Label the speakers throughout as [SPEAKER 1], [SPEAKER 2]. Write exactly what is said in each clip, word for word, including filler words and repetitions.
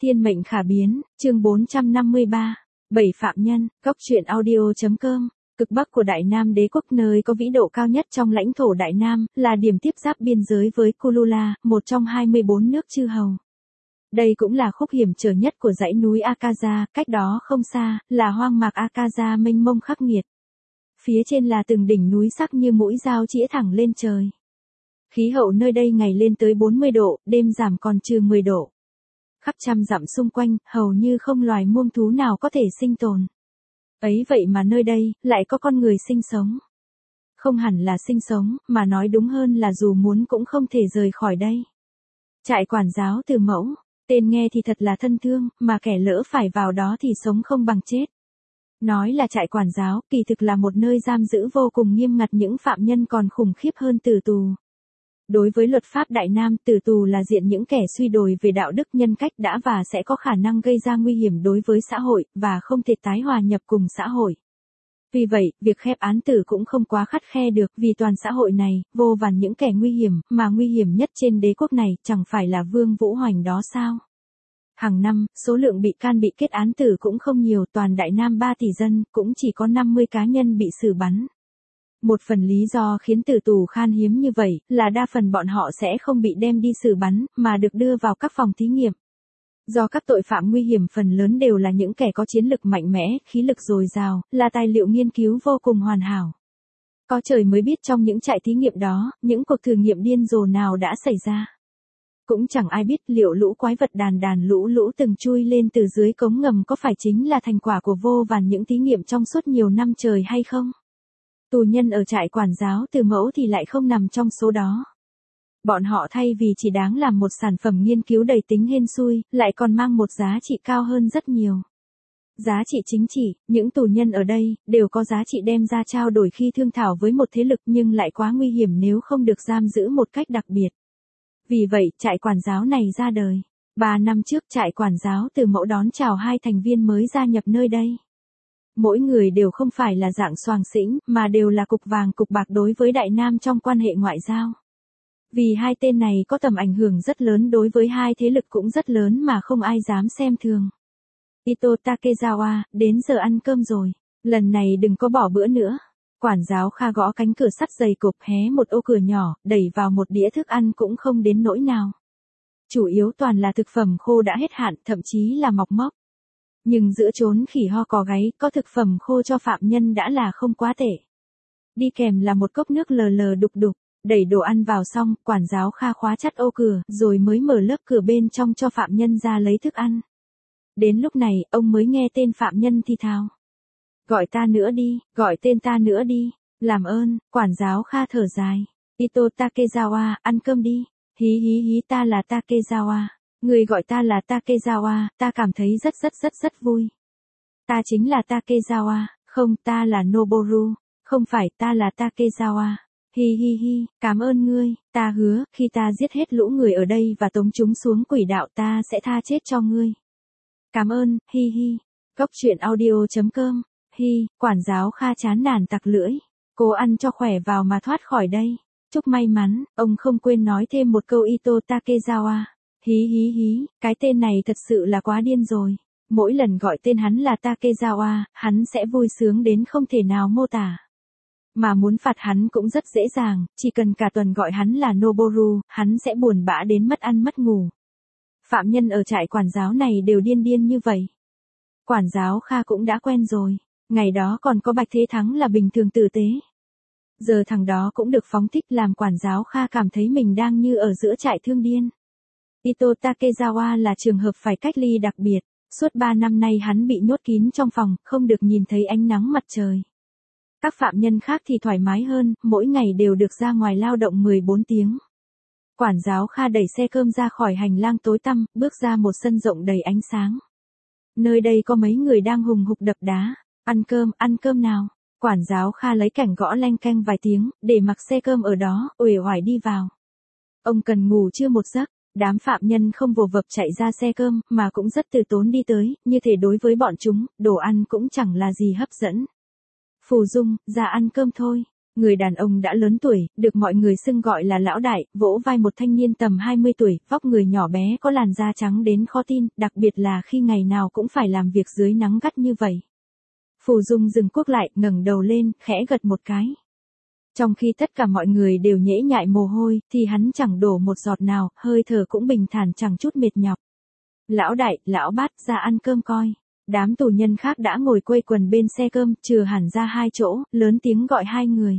[SPEAKER 1] Thiên mệnh khả biến, chương bốn trăm năm mươi ba. Bảy phạm nhân, góc truyện audio.com. Cực bắc của Đại Nam đế quốc, nơi có vĩ độ cao nhất trong lãnh thổ Đại Nam, là điểm tiếp giáp biên giới với Kulula, một trong hai mươi bốn nước chư hầu. Đây cũng là khúc hiểm trở nhất của dãy núi Akaza, cách đó không xa, là hoang mạc Akaza mênh mông khắc nghiệt. Phía trên là từng đỉnh núi sắc như mũi dao chĩa thẳng lên trời. Khí hậu nơi đây ngày lên tới bốn mươi độ, đêm giảm còn trừ mười độ. Khắp trăm dặm xung quanh, hầu như không loài muông thú nào có thể sinh tồn. Ấy vậy mà nơi đây, lại có con người sinh sống. Không hẳn là sinh sống, mà nói đúng hơn là dù muốn cũng không thể rời khỏi đây. Trại quản giáo Từ Mẫu, tên nghe thì thật là thân thương, mà kẻ lỡ phải vào đó thì sống không bằng chết. Nói là trại quản giáo, kỳ thực là một nơi giam giữ vô cùng nghiêm ngặt những phạm nhân còn khủng khiếp hơn tử tù. Đối với luật pháp Đại Nam, tử tù là diện những kẻ suy đồi về đạo đức nhân cách đã và sẽ có khả năng gây ra nguy hiểm đối với xã hội, và không thể tái hòa nhập cùng xã hội. Vì vậy, việc khép án tử cũng không quá khắt khe được, vì toàn xã hội này, vô vàn những kẻ nguy hiểm, mà nguy hiểm nhất trên đế quốc này, chẳng phải là Vương Vũ Hoành đó sao? Hàng năm, số lượng bị can bị kết án tử cũng không nhiều, toàn Đại Nam ba tỷ dân, cũng chỉ có năm mươi cá nhân bị xử bắn. Một phần lý do khiến tử tù khan hiếm như vậy, là đa phần bọn họ sẽ không bị đem đi xử bắn, mà được đưa vào các phòng thí nghiệm. Do các tội phạm nguy hiểm phần lớn đều là những kẻ có chiến lực mạnh mẽ, khí lực dồi dào, là tài liệu nghiên cứu vô cùng hoàn hảo. Có trời mới biết trong những trại thí nghiệm đó, những cuộc thử nghiệm điên rồ nào đã xảy ra. Cũng chẳng ai biết liệu lũ quái vật đàn đàn lũ lũ từng chui lên từ dưới cống ngầm có phải chính là thành quả của vô vàn những thí nghiệm trong suốt nhiều năm trời hay không. Tù nhân ở trại quản giáo Từ Mẫu thì lại không nằm trong số đó. Bọn họ thay vì chỉ đáng làm một sản phẩm nghiên cứu đầy tính hên xui, lại còn mang một giá trị cao hơn rất nhiều. Giá trị chính trị, những tù nhân ở đây, đều có giá trị đem ra trao đổi khi thương thảo với một thế lực nhưng lại quá nguy hiểm nếu không được giam giữ một cách đặc biệt. Vì vậy, trại quản giáo này ra đời. Ba năm trước trại quản giáo Từ Mẫu đón chào hai thành viên mới gia nhập nơi đây. Mỗi người đều không phải là dạng xoàng xĩnh, mà đều là cục vàng cục bạc đối với Đại Nam trong quan hệ ngoại giao. Vì hai tên này có tầm ảnh hưởng rất lớn đối với hai thế lực cũng rất lớn mà không ai dám xem thường. Ito Takezawa, đến giờ ăn cơm rồi. Lần này đừng có bỏ bữa nữa. Quản giáo Kha gõ cánh cửa sắt dày cộp, hé một ô cửa nhỏ, đẩy vào một đĩa thức ăn cũng không đến nỗi nào. Chủ yếu toàn là thực phẩm khô đã hết hạn, thậm chí là mọc mốc. Nhưng giữa chốn khỉ ho cò gáy, có thực phẩm khô cho phạm nhân đã là không quá tệ. Đi kèm là một cốc nước lờ lờ đục đục, đẩy đồ ăn vào xong, quản giáo Kha khóa chặt ô cửa, rồi mới mở lớp cửa bên trong cho phạm nhân ra lấy thức ăn. Đến lúc này, ông mới nghe tên phạm nhân thì thào. Gọi ta nữa đi, gọi tên ta nữa đi, làm ơn, quản giáo Kha thở dài. Ito Takezawa, ăn cơm đi, hí hí hí, ta là Takezawa. Người gọi ta là Takezawa, ta cảm thấy rất rất rất rất vui. Ta chính là Takezawa, không, ta là Noboru, không phải, ta là Takezawa. Hi hi hi, cảm ơn ngươi, ta hứa, khi ta giết hết lũ người ở đây và tống chúng xuống quỷ đạo ta sẽ tha chết cho ngươi. Cảm ơn, hi hi. Góc truyện audio.com. Hi, quản giáo Kha chán nản tặc lưỡi. Cố ăn cho khỏe vào mà thoát khỏi đây. Chúc may mắn, ông không quên nói thêm một câu Ito Takezawa. Hí hí hí, cái tên này thật sự là quá điên rồi. Mỗi lần gọi tên hắn là Takezawa, hắn sẽ vui sướng đến không thể nào mô tả. Mà muốn phạt hắn cũng rất dễ dàng, chỉ cần cả tuần gọi hắn là Noboru, hắn sẽ buồn bã đến mất ăn mất ngủ. Phạm nhân ở trại quản giáo này đều điên điên như vậy. Quản giáo Kha cũng đã quen rồi, ngày đó còn có Bạch Thế Thắng là bình thường tử tế. Giờ thằng đó cũng được phóng thích làm quản giáo Kha cảm thấy mình đang như ở giữa trại thương điên. Ito Takezawa là trường hợp phải cách ly đặc biệt, suốt ba năm nay hắn bị nhốt kín trong phòng, không được nhìn thấy ánh nắng mặt trời. Các phạm nhân khác thì thoải mái hơn, mỗi ngày đều được ra ngoài lao động mười bốn tiếng. Quản giáo Kha đẩy xe cơm ra khỏi hành lang tối tăm, bước ra một sân rộng đầy ánh sáng. Nơi đây có mấy người đang hùng hục đập đá, ăn cơm, ăn cơm nào. Quản giáo Kha lấy cảnh gõ leng keng vài tiếng, để mặc xe cơm ở đó, uể oải đi vào. Ông cần ngủ chưa một giấc. Đám phạm nhân không vồ vập chạy ra xe cơm, mà cũng rất từ tốn đi tới, như thể đối với bọn chúng, đồ ăn cũng chẳng là gì hấp dẫn. Phù Dung, ra ăn cơm thôi. Người đàn ông đã lớn tuổi, được mọi người xưng gọi là lão đại, vỗ vai một thanh niên tầm hai mươi tuổi, vóc người nhỏ bé có làn da trắng đến khó tin, đặc biệt là khi ngày nào cũng phải làm việc dưới nắng gắt như vậy. Phù Dung dừng cuốc lại, ngẩng đầu lên, khẽ gật một cái. Trong khi tất cả mọi người đều nhễ nhại mồ hôi, thì hắn chẳng đổ một giọt nào, hơi thở cũng bình thản chẳng chút mệt nhọc. Lão đại, lão bát, ra ăn cơm coi. Đám tù nhân khác đã ngồi quây quần bên xe cơm, trừ hẳn ra hai chỗ, lớn tiếng gọi hai người.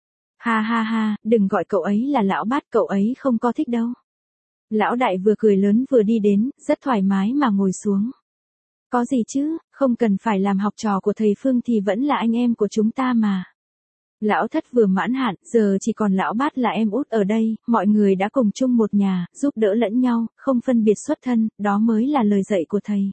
[SPEAKER 1] Ha ha ha, đừng gọi cậu ấy là lão bát, cậu ấy không có thích đâu. Lão đại vừa cười lớn vừa đi đến, rất thoải mái mà ngồi xuống. Có gì chứ, không cần phải làm học trò của thầy Phương thì vẫn là anh em của chúng ta mà. Lão thất vừa mãn hạn, giờ chỉ còn lão bát là em út ở đây, mọi người đã cùng chung một nhà, giúp đỡ lẫn nhau, không phân biệt xuất thân, đó mới là lời dạy của thầy.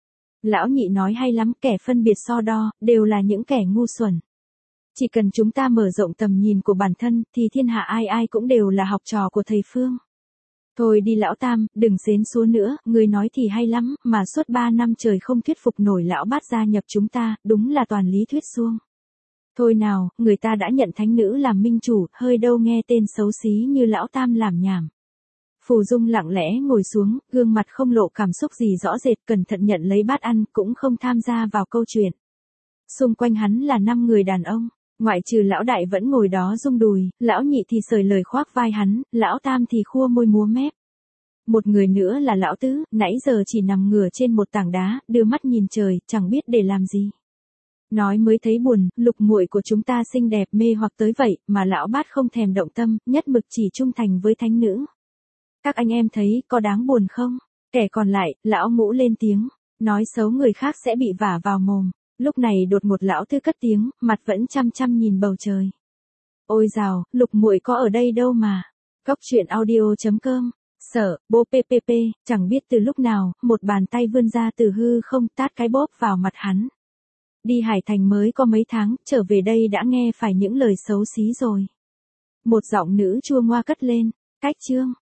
[SPEAKER 1] Lão nhị nói hay lắm, kẻ phân biệt so đo, đều là những kẻ ngu xuẩn. Chỉ cần chúng ta mở rộng tầm nhìn của bản thân, thì thiên hạ ai ai cũng đều là học trò của thầy Phương. Thôi đi lão tam, đừng xến xúa nữa, người nói thì hay lắm, mà suốt ba năm trời không thuyết phục nổi lão bát gia nhập chúng ta, đúng là toàn lý thuyết suông. Thôi nào, người ta đã nhận thánh nữ làm minh chủ, hơi đâu nghe tên xấu xí như lão tam làm nhảm. Phù Dung lặng lẽ ngồi xuống, gương mặt không lộ cảm xúc gì rõ rệt, cẩn thận nhận lấy bát ăn, cũng không tham gia vào câu chuyện. Xung quanh hắn là năm người đàn ông, ngoại trừ lão đại vẫn ngồi đó rung đùi, lão nhị thì sời lời khoác vai hắn, lão tam thì khua môi múa mép. Một người nữa là lão tứ, nãy giờ chỉ nằm ngửa trên một tảng đá, đưa mắt nhìn trời, chẳng biết để làm gì. Nói mới thấy buồn, Lục muội của chúng ta xinh đẹp mê hoặc tới vậy, mà lão bát không thèm động tâm, nhất mực chỉ trung thành với thánh nữ. Các anh em thấy có đáng buồn không? Kẻ còn lại, lão ngũ lên tiếng, nói xấu người khác sẽ bị vả vào mồm. Lúc này đột ngột lão tư cất tiếng, mặt vẫn chăm chăm nhìn bầu trời. Ôi dào, Lục muội có ở đây đâu mà. Góc truyện audio chấm com. Sở, bố ppp, chẳng biết từ lúc nào, một bàn tay vươn ra từ hư không tát cái bóp vào mặt hắn. Đi Hải Thành mới có mấy tháng, trở về đây đã nghe phải những lời xấu xí rồi. Một giọng nữ chua ngoa cất lên, cách chương.